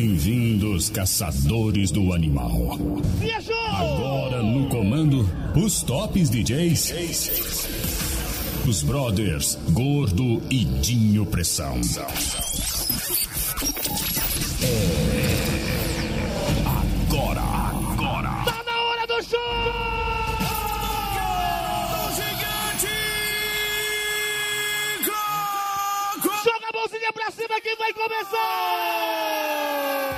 Bem-vindos, caçadores do animal. Viajou! Agora no comando, os tops DJs, os brothers Gordo e Dinho Pressão. Agora. Tá na hora do show! Joga a mãozinha pra cima que vai começar!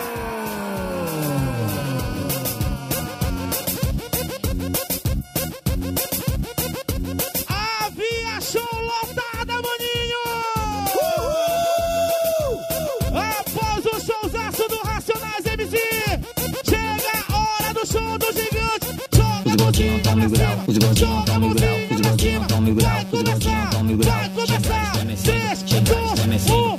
gordinhos tá mil grau, os gordinhos tá mil grau, os gordinhos tá mil grau, os gordinhos tá mil grau. Vai começar! 3, 2, 1,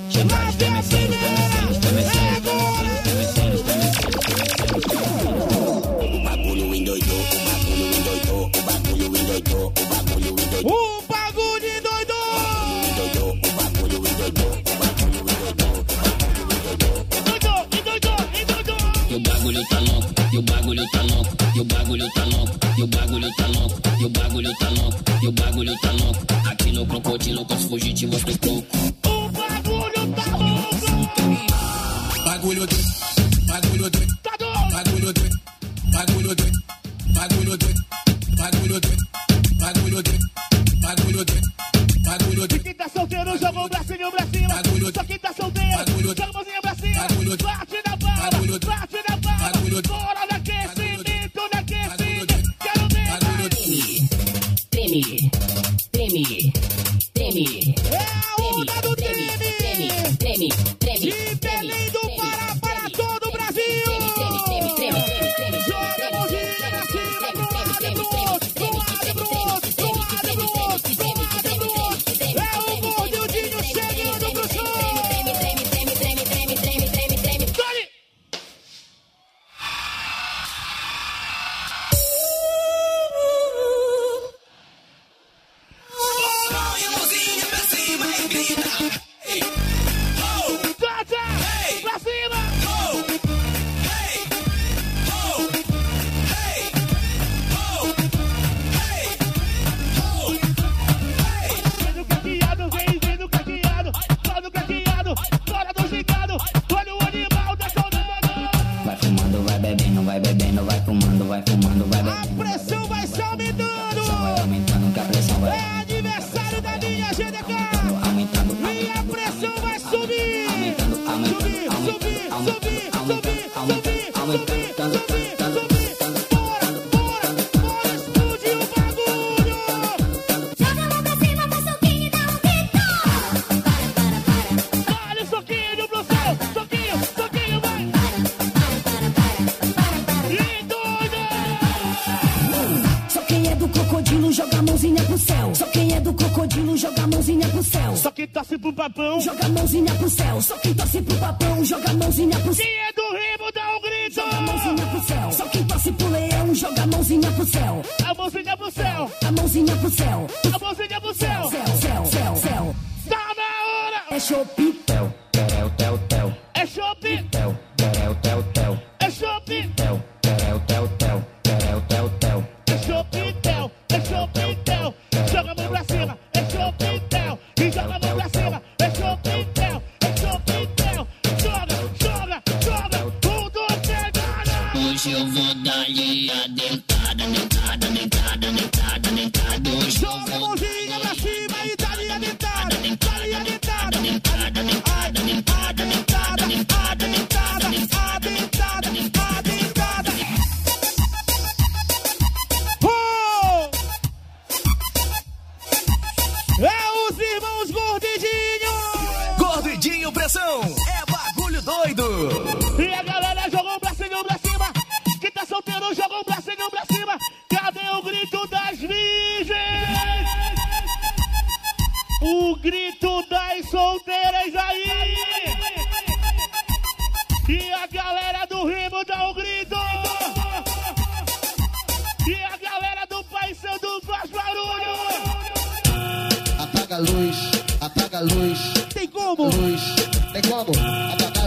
o bagulho endoidou, o bagulho endoidou, o bagulho endoidou, o bagulho endoidou. O bagulho endoidou! O bagulho endoidou, o bagulho endoidou, Endoidou! E o bagulho tá louco, e o bagulho tá louco, e o bagulho tá louco, e o bagulho tá louco, e o bagulho tá louco, e o bagulho tá louco. Aqui no crocodilo com os fugitivos do pouco. O bagulho tá louco! bagulho doido, bagulho doido, Tá doido! bagulho doido, bagulho doido, bagulho doido, bagulho doido, bagulho doido, bagulho doido, bagulho doido. Quem tá solteiro, joga o bracinho pra cima. Só quem tá solteiro, joga a mãozinha pra cima. Bate na bala, bate na bala. Bora no aquecimento, no aquecimento. Quero ver. Treme, treme, treme. É a onda do treme. Treme, treme, De Belém do Pará para todo o Brasil. Joga a mãozinha pra cima, pro lado, pro outro, pro lado, pro outro, pro lado, pro outro, pro lado, pro outro. É o Gordinho chegando pro show. Dole! Tata! Pra cima! Vendo caqueado, vem vendo caqueado. Só no caqueado, fora do gigado. Olha o animal da saudade. Vai fumando, vai bebendo, vai bebendo, vai fumando, vai fumando, vai A bebendo. pressão vai se aumentando. Vai aumentando, que a pressão vai É aniversário da minha GDK. aumentando. E a pressão vai subir. Aumentando, aumentando, Subir. Bora, explodir o bagulho. Joga a mão pra cima, dá soquinho e dá um grito. Olha o soquinho pro céu. Soquinho, vai. E doido. Só quem é do crocodilo joga a mãozinha pro céu. Só quem é do crocodilo joga a mãozinha pro céu. Só quem torce pro papão. Joga a mãozinha pro céu. Só quem torce pro papão joga a mãozinha pro céu. Quem é do rimo dá um grito. Joga a mãozinha pro céu. Só quem torce pro leão joga a mãozinha pro céu. A mãozinha pro céu. A mãozinha pro céu. A mãozinha pro céu. Céu. Tá na hora. É chope. Tel, terel, tel, tel, É chope. tel, terel, tel, tel, É chope. tel, terel, tel, tel, terel, tel, tel. É chopitel, é chopitel. Joga a mão pra cima, é chopitel. E joga a mão pra cima, é chopitel, é chopitel. Joga, tudo pegada. Hoje eu vou dar-lhe a dentada. Hoje eu Joga a vou mãozinha pra cima e dá-lhe a dentada. Dá-lhe a dentada. Oh! É os irmãos Gordidinho! Gordidinho Pressão, é bagulho doido. E a galera jogou um bracinho pra cima. Quem tá solteiro jogou um bracinho pra cima. Cadê o grito das virgens? O grito das solteiras aí. E a galera do rimo dá um grito. E a galera do Pai Santo faz barulho. Apaga a luz, apaga a luz. Tem como? Luz, tem como? Apagar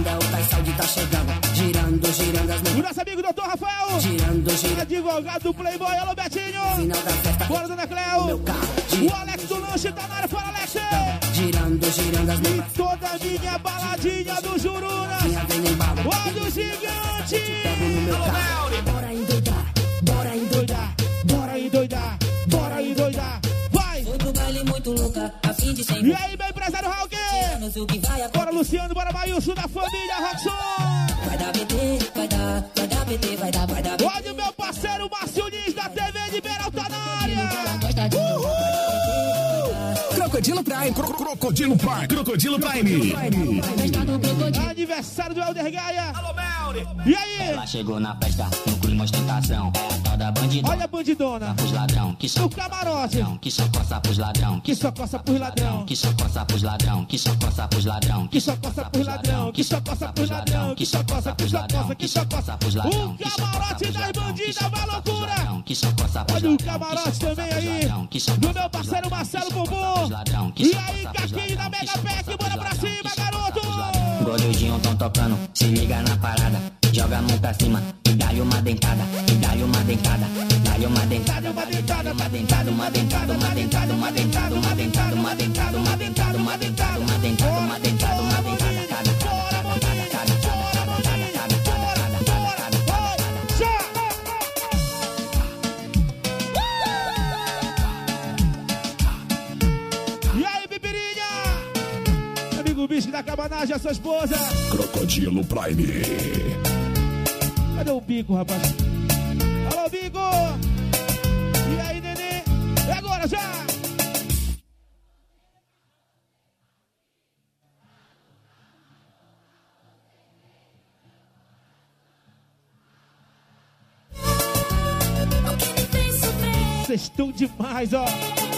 girando, o Pai Saúde tá chegando. Girando, girando as mãos. O nosso amigo Dr. Rafael. Girando, girando. Advogado do Playboy. Alô, Betinho. Final da festa. Bora, Dona Cleo. Meu carro. O Alex do Lanche tá na área. Fala, Alex. Girando, girando as E mãos. toda a minha baladinha do Juruna. Minha vem no embalo. Olha o gigante. Pego no meu carro. Bora endoidar, bora endoidar. Bora endoidar, bora endoidar. Vai. Foi pro baile muito louca, a fim de sem E aí, meu empresário Raul. anos o que vai acontecer. Bora, Luciano, bora, Maílson da família Roxon. Vai dar PT, vai dar PT, vai dar PT. Olha o meu parceiro Márcio Nis da TV de Beral tá na área. Crocodilo Prime. Crocodilo Prime. Crocodilo Prime. Aniversário do Helder Gaia. Alô, Melri. E aí? Ela chegou na festa, no clima ostentação. É a tal da bandidona. Olha a bandidona. Pros ladrão, que só No camarote. que só coça pros ladrão. Que só coça pros ladrão. Que só coça pros ladrão. Que só coça pros ladrão. Que só coça pros ladrão. Que só coça pros ladrão. Que só coça, que só coça, que só coça pros ladrão. O camarote das bandidas vai loucura. Olha o camarote também aí. Do meu parceiro Marcelo Bumbum. E aí, Caquinho da Mega Pack, bora pra cima, garoto. Goludinho tão tocando, se liga na parada. Joga a mão pra cima e dá-lhe uma dentada. E dá-lhe uma dentada. Dá-lhe uma dentada. Uma dentada, uma dentada, uma dentada, uma dentada, uma dentada, uma dentada, uma dentada, uma dentada, uma dentada, uma dentada, uma dentada, uma dentada. O bicho da cabanagem, a sua esposa. Crocodilo Prime. Cadê o bico, rapaz? Alô, bico! E aí, neném? É agora, já! Vocês estão demais, ó!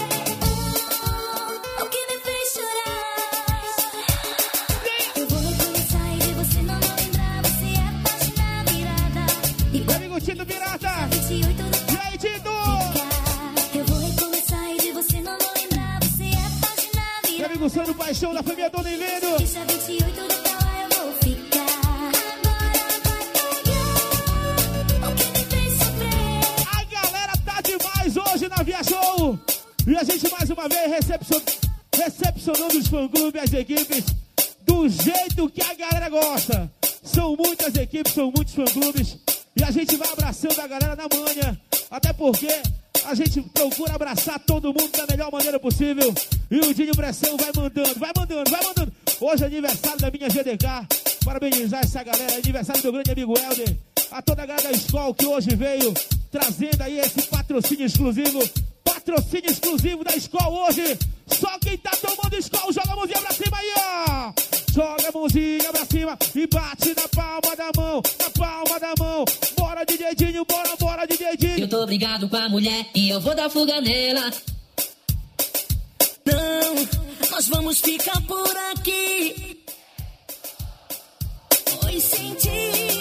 Tito Pirata! E aí, Tito? Eu vou recomeçar e de você não vou lembrar. Você é a página virada. Meu amigo Sandro Paixão da família Dona Invendo. Dia 28 do tal eu vou ficar. Agora vai pegar o que me fez sofrer. A galera tá demais hoje na Via Show. E a gente mais uma vez recepcionando os fã-clubes, as equipes, do jeito que a galera gosta. São muitas equipes, são muitos fã-clubes. E a gente vai abraçando a galera na manhã. Até porque a gente procura abraçar todo mundo da melhor maneira possível. E o Dinho Pressão vai mandando, vai mandando, vai mandando. Hoje é aniversário da minha GDK. Parabenizar essa galera. Aniversário do grande amigo Helder. A toda a galera da escola que hoje veio trazendo aí esse patrocínio exclusivo. Patrocínio exclusivo da escola hoje. Só quem tá tomando escola, joga a mãozinha pra cima aí, ó. Joga a mãozinha pra cima e bate na palma da mão, na palma da mão. Bora, DJ Dinho, bora, bora, DJ Dinho. Eu tô brigado com a mulher e eu vou dar fuga nela. Não, nós vamos ficar por aqui. Oi, senti.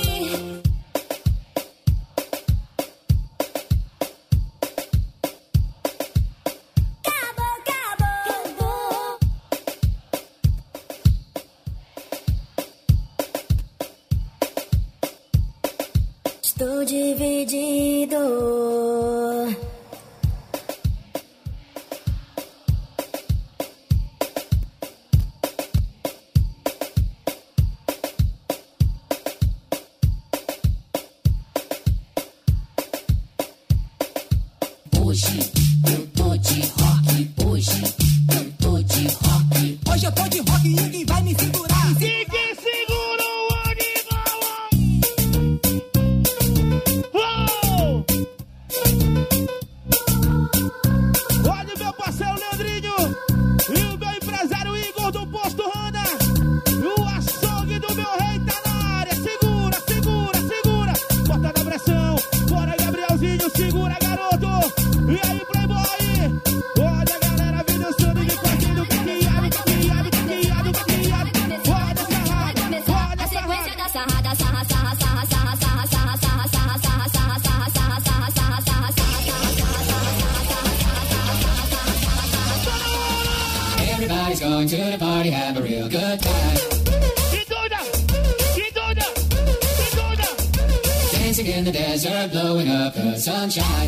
Estou dividido. Hoje eu tô de rock. Hoje eu tô de rock. Hoje eu tô de rock e ninguém vai me segurar. E quem segura o animal? Olha o meu parceiro Leandrinho e o meu empresário Igor do Posto Rana. O açougue do meu rei tá na área. Segura, segura, segura. Bota na pressão. Bora, Gabrielzinho, segura, garoto. E aí, Playboy? Olha a galera vindo dançando e curtindo. Caqueado, caqueado, caqueado, caqueado. Olha a sarrada, olha a sarrada. Da sarrada, sarra, sarra, sarra, sarra, sarra, sarra, sarra, sarra, sarra, sarra, sarra, sarra, sarra, sarra, sarra, Everybody's going to the party, have a real good time. E doida, dancing in the desert, blowing up the sunshine.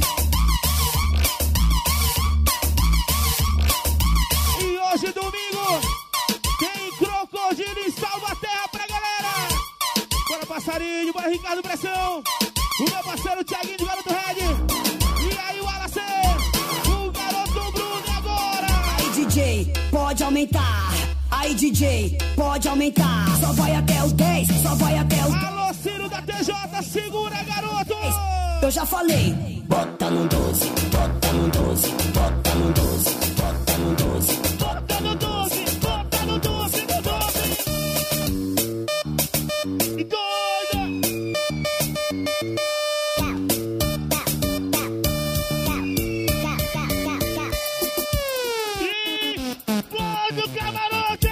E hoje, domingo, tem Crocodilo e Salva a Terra pra galera. Bora, passarinho, bora, Ricardo Pressão. O meu parceiro Thiaguinho de Garoto Red. E aí, o Alacê, o Garoto Bruno agora. Aí, DJ, pode aumentar. Aí, DJ, pode aumentar. Só vai até o 10, só vai até o 10. Alô, Ciro da TJ, segura, garoto. Eu já falei. Bota no 12, bota no 12, bota no 12, bota no 12. Bota no 12, bota no 12, no 12. E doida. Explode o camarote.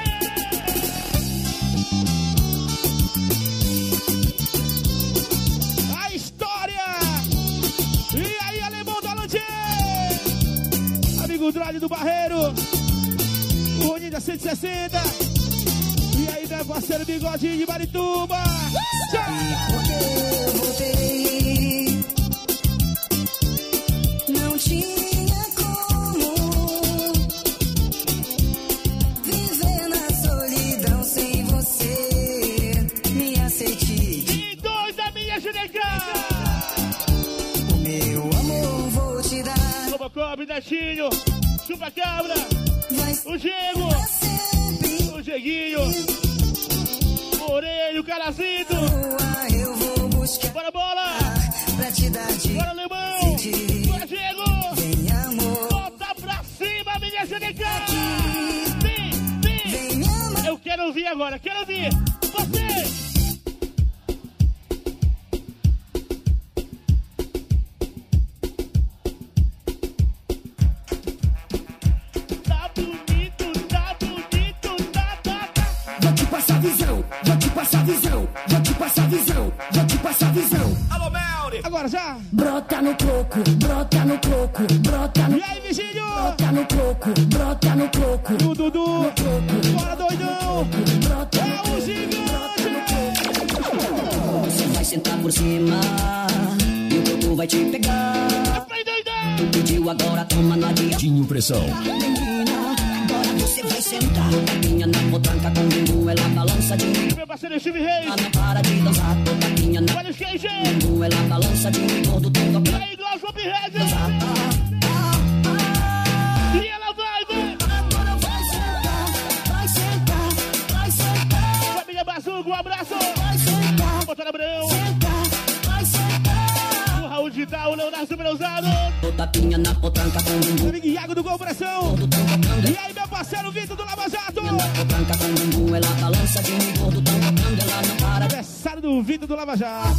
A história. E aí, alemão da Lantier. Amigo Drone do Barreiro. O Roninho da 160. E aí, meu parceiro Bigodinho de Marituba. Porque eu voltei, não tinha como viver na solidão sem você. Me aceite, E dois da minha Juneca. o meu amor vou te dar. Robocop, Netinho, Chupa Cabra, Vai o Diego, pra sempre. o Dieguinho, Orelho, Calazito. Eu vou buscar Bora, bola. pra te dar de Bora, Alemão. Bora, Diego. vem amor. Bota pra cima, minha Juneca. Vem, vem. Vem me amar. Eu quero ouvir agora, quero ouvir. Você. Tá bonito, tá bonito, tá. Vou te passar visão, vou te passar visão, vou te passar visão, vou te passar visão. Agora já. Brota no coco, brota no coco, brota no E aí, Virgínio? brota no coco, brota no coco. O Dudu. Bora, doidão. Brota É no o gigante. Você vai sentar por cima e o coco vai te pegar. Vai, doidão. Pediu agora, toma na dia. Tinho Pressão. Menina, agora você vai sentar. Tapinha na potranca com bumbum, ela balança de mim. Meu parceiro Steve Reis. Ela não para de dançar, tapinha na Olha o skate. bumbum, ela balança de mim. Gordo tem E tocando. aí, igual o João Pirrez. E ela vai. Agora vai sentar, vai sentar, vai sentar, Família Bazuco, um abraço. vai sentar, Botando Abrão. sentar, vai sentar. O Raul Digital, o Leonardo Super Ousado. Tô tapinha na potranca com bumbum, Amigo Iago do Gol Pressão. gordo tem tocando. E aí, meu parceiro Vitor do Lava Jato. Na potranca com bumbum, ela balança de mim. Gordo tem tocando, ela não para de Aniversário do Vitor do Lava Jato.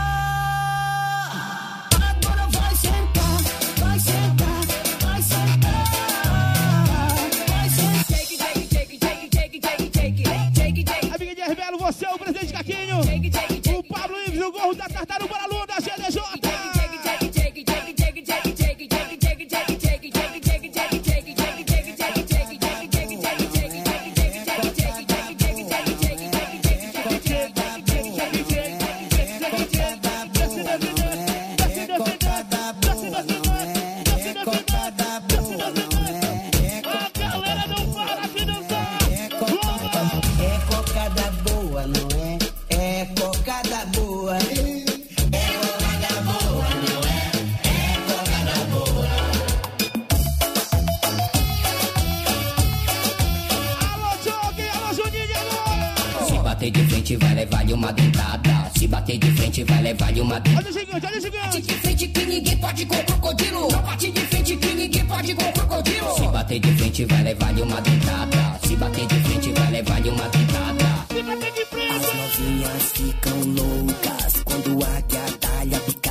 agora vai sentar, vai sentar, vai sentar, vai sentar. Take it, take it, take it, take it, take it, take it, take it, take it. Amiga de Herbelo, você é o presidente Caquinho. O Pablo Ives, o gorro da Tartaruga Lula da GDJ. A galera não para de dançar. É cocada boa, não é? É cocada boa. É cocada boa, não é? É cocada boa. Alô, Jogue, alô, Juninho, alô. Se bater de frente vai levar-lhe uma dentada. Se bater de frente vai levar-lhe uma dentada. Olha o gigante, olha o gigante. De frente que ninguém pode com crocodilo. Não bate de frente que ninguém pode com crocodilo. Se bater de frente vai levar-lhe uma dentada. Se bater de frente vai levar-lhe uma dentada. Se bater de frente. As novinhas ficam loucas quando a guiadalha pica.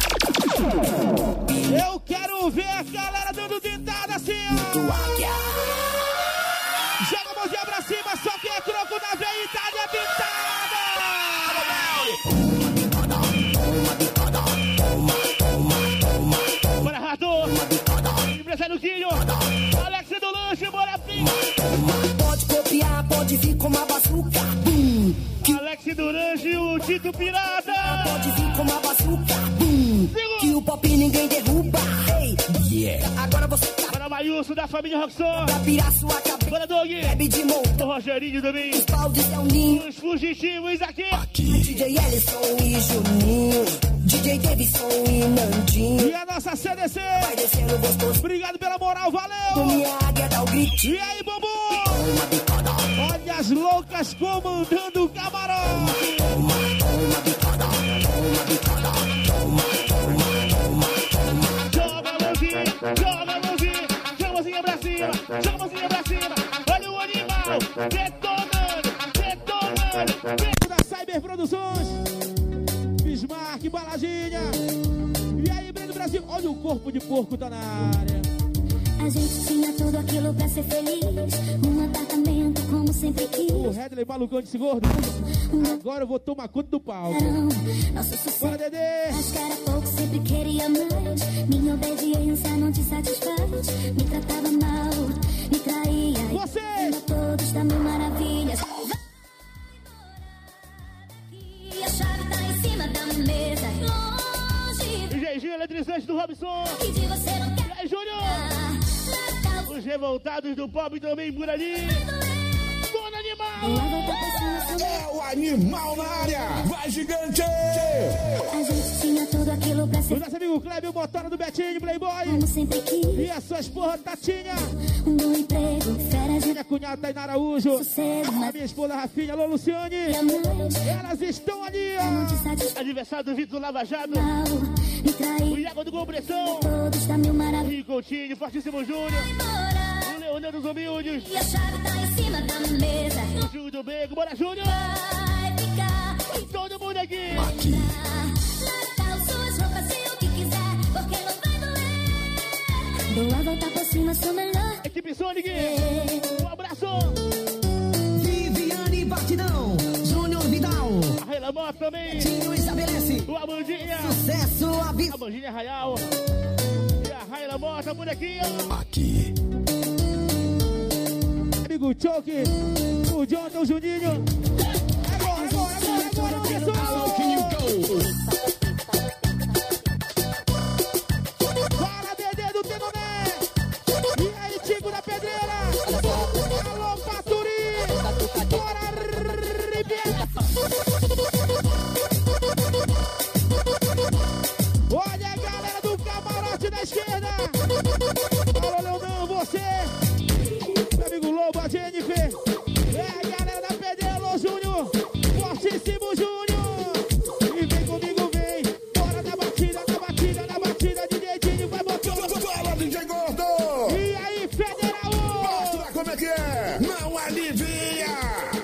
Eu quero ver a galera dando dentada assim, ó. Do águia. Joga a mãozinha pra cima, só que é croco da veia Itália pintada. Bora, Rato. Empresário Quinho. Alex do Lanche, bora, filho. Pode copiar, pode vir com uma bazuca. Bum. Alex MC Durante e o Tito Pirata. Pode vir com uma bazuca, bum, que o pop ninguém derruba. Ei, yeah. Agora você tá Para Maílson da família Roxon. pra virar sua cabeça. Bora, Doug. Bebe de monta, O Rogerinho também. os baldes é um ninho. Os fugitivos aqui. DJ Ellison e Juninho, DJ Davidson e Nandinho. E a nossa CDC. Vai descendo gostoso, Obrigado pela moral, valeu. minha águia dá o grito. E aí, Bumbum? Uma bicada, Olha as loucas comandando o camarão. uma bicada, uma bicada, Joga a mãozinha, joga a mãozinha. Joga a mãozinha pra cima, joga a mãozinha pra cima. Olha o animal, detonando, detonando. Da Cyber Produções, Bismarck, Baladinha. E aí, Breno Brasil, olha o corpo de porco tá na área. A gente tinha tudo aquilo pra ser feliz. Um apartamento como sempre quis. O Redley malucão de gordo. Agora eu vou tomar conta do palco. Nosso sucesso. Bora, Dedê. Mas que era pouco, sempre queria mais. Minha obediência não te satisfaz. Me tratava mal, me traía. Vocês. Todos da mil maravilhas. E a chave tá em cima da mesa. Longe. Jeijinho eletrizante do Robson. E de você não quer. E aí, Júnior. Os revoltados do pop também por ali. Dona Animal. É o animal na área. Vai, gigante! A gente tinha tudo aquilo pra O ser nosso amigo Kleber, motora do Betinho, Playboy. como sempre quis. E a sua esposa, Tatinha. Um bom emprego, férias de Minha cunhada, Tainara Araújo. sossego. A Mas minha esposa, Rafinha. Alô, Luciane. jamais Elas estão ali, não te ó. satisfaz. Aniversário do Vitor Lava Jato. Me O traí. Iago do Compressão. Todos da mil maravilhas. Rico Coutinho, Fortíssimo Júnior. O Leonardo dos Humildes. E a chave tá em cima da mesa. O Júlio do Bego. Bora, Júnior. Vai ficar. Todo mundo aqui. Natal, suas roupas e o que quiser. Porque não vai doer. Dou a volta por cima, sou melhor. Equipe Sonic. Um abraço. Viviane Batidão, Júnior Vidal, A Reila Mota também. Tinho estabelece. O Amandinha. Sucesso, A Mandinha Rayal. E a Raila Mota por aqui, ó. Aqui. Amigo Choque. O Jonathan, o Juninho. Agora, pessoal. Fala, Dedê do Tenoné. E aí, Tico da Pedreira. Alô, Paturi. Bora, Ribeira. Olha a galera do camarote da esquerda. Alô, Leonão, você. Meu amigo Lobo, a Jennifer. É a galera da Pedreira, alô, Júnior. Fortíssimo Júnior. E vem comigo, vem. Bora na batida, de dedinho, vai botando. Fala, DJ Gordo! E aí, Federal. Mostra como é que é! Não alivia!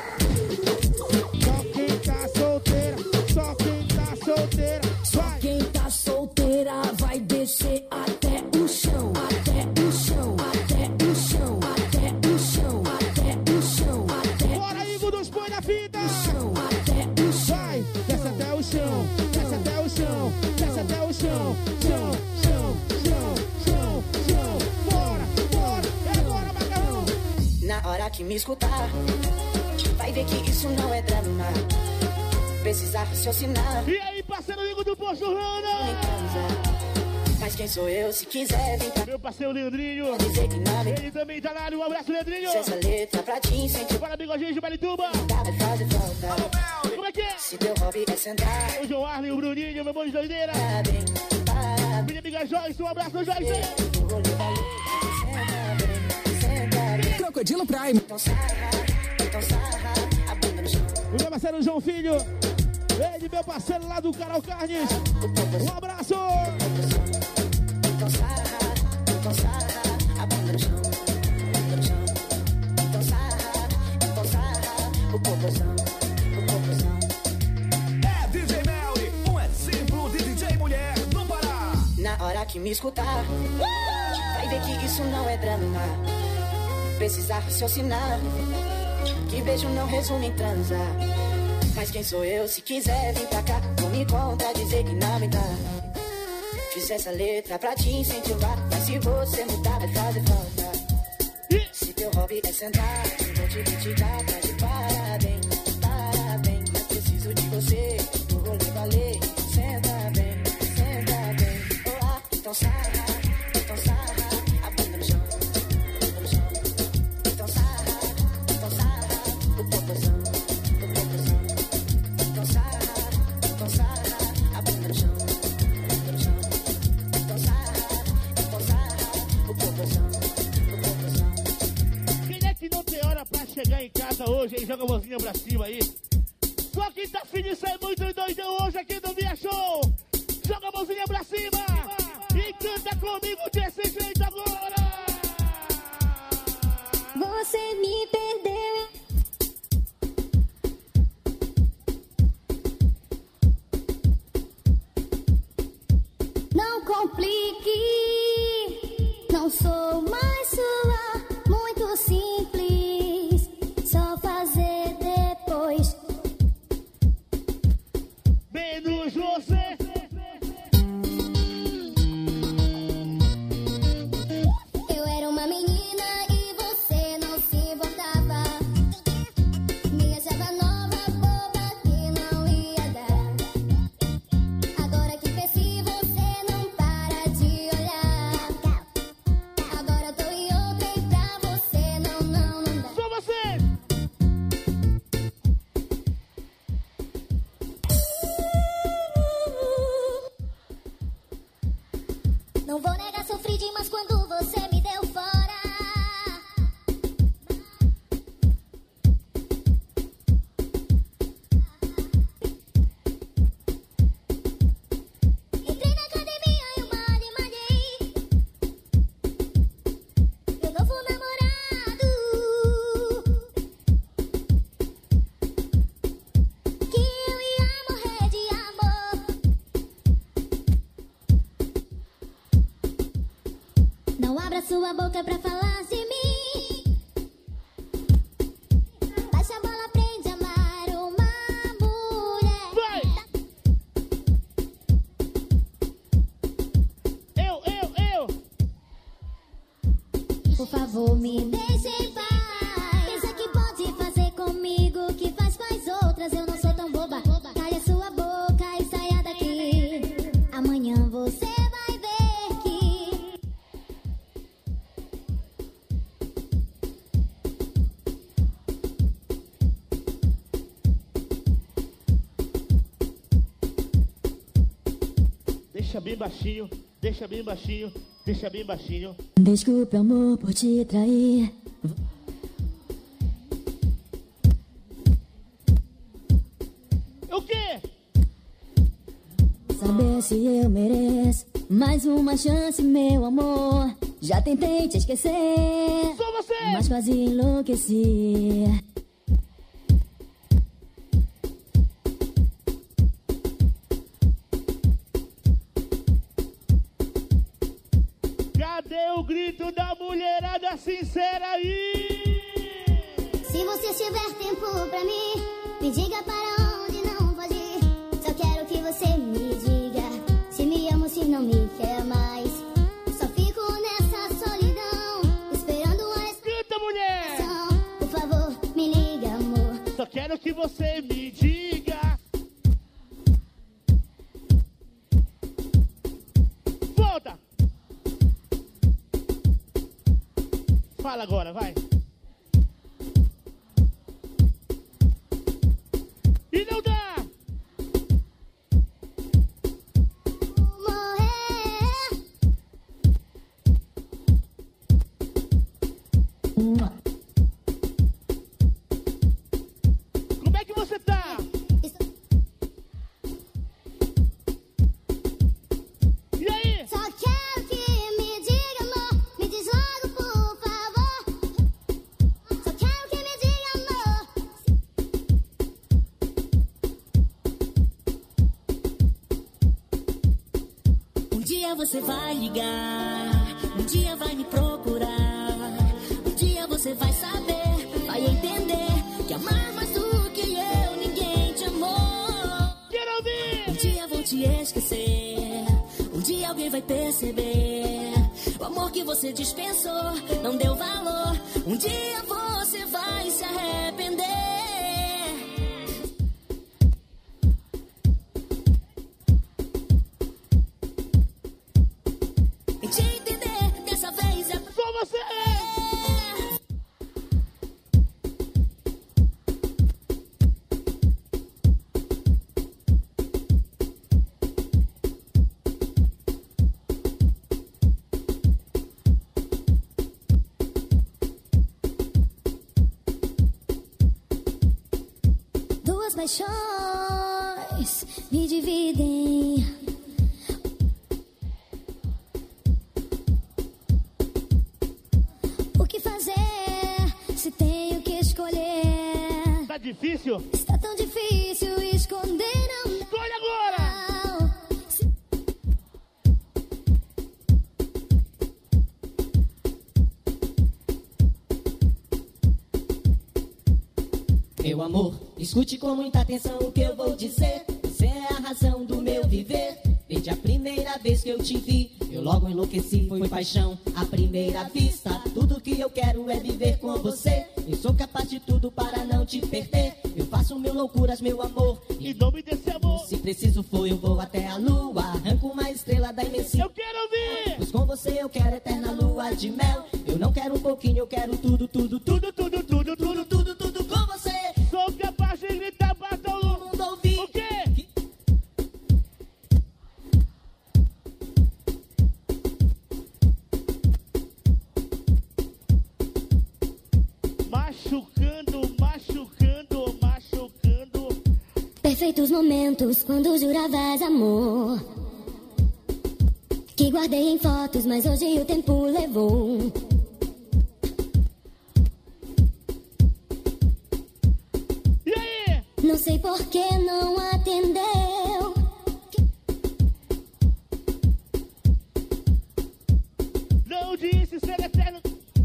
Só quem tá solteira, só quem tá solteira. Vai. Quem tá solteira vai descer até o chão, até o chão, até o chão, até o chão, até o chão, até Bora, Igor dos Põe na Fita. o chão, até o chão. Vai, desce até o chão, desce até o chão, desce até o chão, chão, chão, chão, chão, chão. Bora, é bora, macarrão. Na hora que me escutar, vai ver que isso não é drama. Precisa raciocinar, E aí, parceiro Igor do Posto Rana. me transa. Mas quem sou eu? Se quiser, vem cá Meu parceiro Leandrinho, dizer que não me ele também tá na área. Um abraço, Leandrinho. essa letra pra te incentivar. Bora, bigodinho de Marituba. Vai fazer falta. Como é que é? Se teu hobby é sentar, O João Arlen, o Bruninho, meu bom de doideira. bem, para Minha amiga Joyce, um abraço, Joyce. o rolê da luz. Senta bem, Crocodilo Prime. então sarra, a bunda no chão. O meu parceiro João Filho. Ele, meu parceiro lá do Carol Carnes. Um abraço. Então sarra, a bunda no chão. Bunda no chão. Então sarra, o popozão, o popozão. É DJ Melly, um exemplo de DJ mulher do Pará. Na hora que me escutar, vai ver que isso não é drama. Precisa raciocinar, que beijo não resume em transar. Mas quem sou eu? Se quiser vir pra cá, não me conta, dizer que não me dá. Fiz essa letra pra te incentivar, mas se você mudar vai fazer falta. Se teu hobby é sentar, vou te criticar, tá de parabéns, parabéns. Mas preciso você, o rolê valer. Senta bem, olá, então sarra, a bunda no chão, então sarra, o popozão, então sarra, a bunda no chão, então sarra, o popozão. Quem é que não tem hora pra chegar em casa hoje, hein? Joga a mãozinha pra cima aí. Só quem tá afim de sair muito doidão hoje aqui no Via Show. Joga a mãozinha pra cima e canta comigo desse jeito agora. Você me perdeu. Não complique, não sou mais sua, muito simples, só fazer depois. Menos você. Eu era uma menina e você não se importava. Me achava nova, boba, que não ia dar. Agora que cresci, você não para de olhar. Agora tô em outra e pra você não dá. Só você. Não vou negar, sofri demais quando você me deu fora. Entrei na academia e eu malhei. Meu novo namorado, que eu ia morrer de amor. Não abra sua boca pra falar de mim. Baixa a bola, aprende a amar uma mulher. Vai. Eu. Por favor, me deixe em paz. Pensa que pode fazer comigo o que faz com as outras. Eu não sou tão boba. Calha sua boca e saia daqui. Amanhã você vai ver que Deixa bem baixinho, deixa bem baixinho, deixa bem baixinho. desculpe, amor, por te trair. O quê? Saber se eu mereço mais uma chance, meu amor. Já tentei te esquecer, Só você. mas quase enlouqueci. Cadê o grito da mulherada sincera aí? Se você tiver tempo pra mim, me diga para onde não pode ir. Só quero que você me diga se me ama ou se não me quer mais. Só fico nessa solidão, esperando uma Canta, mulher. expressão. Por favor, me liga, amor. Só quero que você me diga. Volta. Fala agora, vai. E não dá. Morrer. Como é que você tá? E aí? Só quero que me diga, amor. Me diz logo, por favor. Só quero que me diga, amor. Um dia você vai ligar, um dia vai me procurar, um dia você vai saber, vai entender que amar mais do que eu ninguém te amou. Quero ouvir. Um dia vou te esquecer, um dia alguém vai perceber o amor que você dispensou, não deu valor. Um dia você vai se arrepender. paixões me dividem. O que fazer se tenho que escolher? Tá difícil? Está tão difícil esconder, não. Escolhe agora! Meu amor, escute com muita atenção o que eu vou dizer. Você é a razão do meu viver. Desde a primeira vez que eu te vi, eu logo enlouqueci, foi paixão à primeira vista. Tudo que eu quero é viver com você. Eu sou capaz de tudo para não te perder. Eu faço mil loucuras, meu amor, em nome desse amor. Se preciso for, eu vou até a lua. Arranco uma estrela da imensidão. Eu quero ouvir! Pois com você eu quero eterna lua de mel. Eu não quero um pouquinho, eu quero tudo, tudo, tudo, tudo, tudo, tudo, tudo, tudo com você. Sou capaz de gritar para todo mundo ouvir. O quê? Machucando, machucando, machucando. Perfeitos momentos quando juravas amor, que guardei em fotos, mas hoje o tempo levou. E aí? Não sei por que não atendeu. Não disse ser eterno.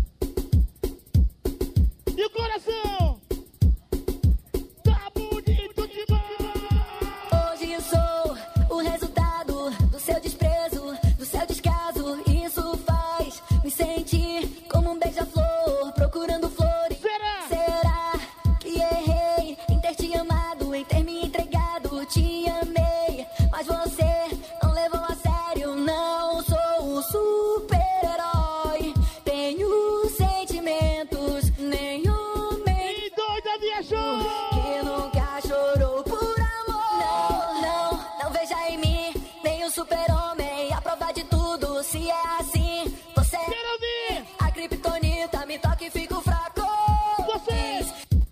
E o coração? Tá bonito demais. Hoje eu sou o resultado do seu desprezo, do seu descaso. Isso faz me sentir como um beija-flor procurando flores. Será que errei em ter te amado, em ter me entregado? Te amei, mas você não levou a sério. Não sou um super-herói, tenho sentimentos, nenhum medo. E doida viajou! Que nunca chorou por amor. Não veja em mim nem o super-homem, a prova de tudo. Se é assim, você Quero ouvir! a criptonita, me toca e fico fraco. Vocês!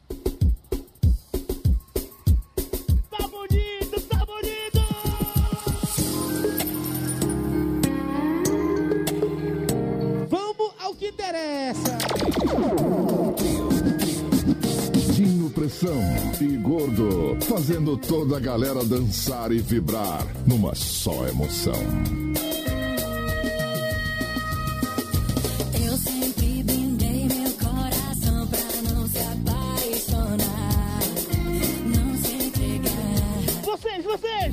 Tá bonito, tá bonito! Vamos ao que interessa! Dinho Pressão e Gordo, fazendo toda a galera dançar e vibrar numa só emoção. Eu sempre blindei meu coração pra não se apaixonar, não se entregar. Vocês!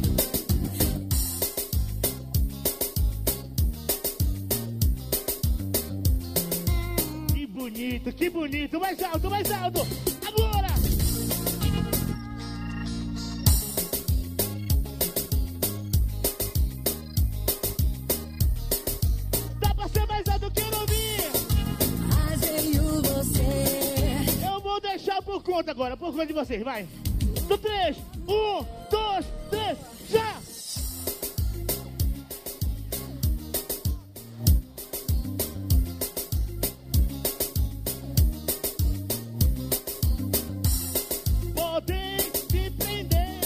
Que bonito! Mais alto, mais alto! Agora! Dá pra ser mais alto, quero ouvir! Mas veio você. Eu vou deixar por conta agora, por conta de vocês, vai! No 3, 1, 2, 3, já! Podem se prender.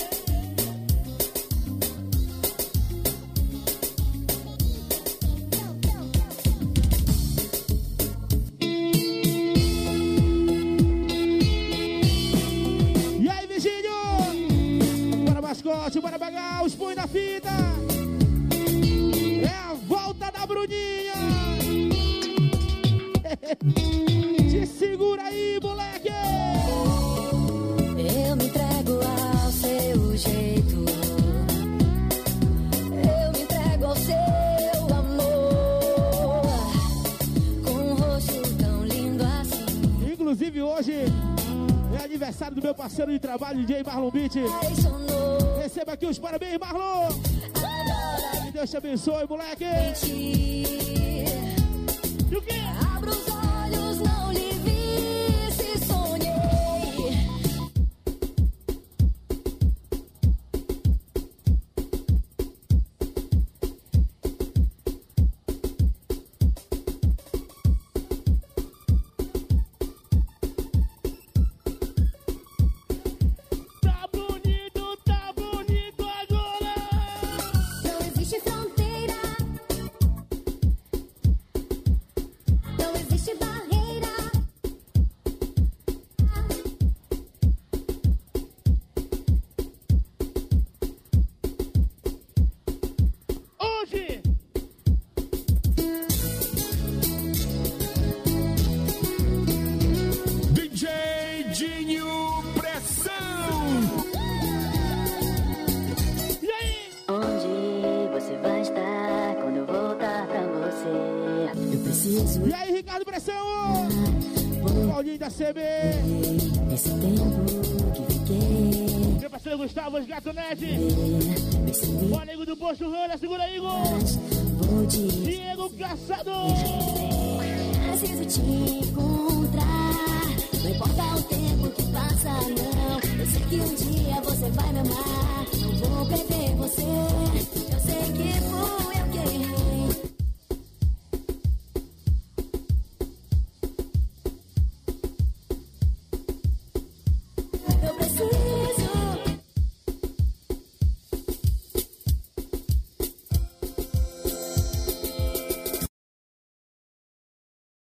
E aí, Virgínio? Bora, mascote, bora pegar os punhos da fita. É a volta da Bruninha. Te segura aí, moleque. Eu me entrego ao seu jeito, eu me entrego ao seu amor, com um rosto tão lindo assim. Inclusive hoje é aniversário do meu parceiro de trabalho, DJ Marlon Beat. Receba aqui os parabéns, Marlon. Que Deus te abençoe, moleque. E o quê? Abra os olhos, não lhe vi, se sonhei. Tá bonito. preciso. E aí, Ricardo Pressão? Paulinho da CB. Esse tempo que fiquei. Meu parceiro Gustavo, os Gato Ned. O amigo do Posto Rana, segura aí, Igor. Diego Caçador. Preciso te encontrar. Não importa o tempo que passa, não. Eu sei que um dia você vai me amar. Não vou perder você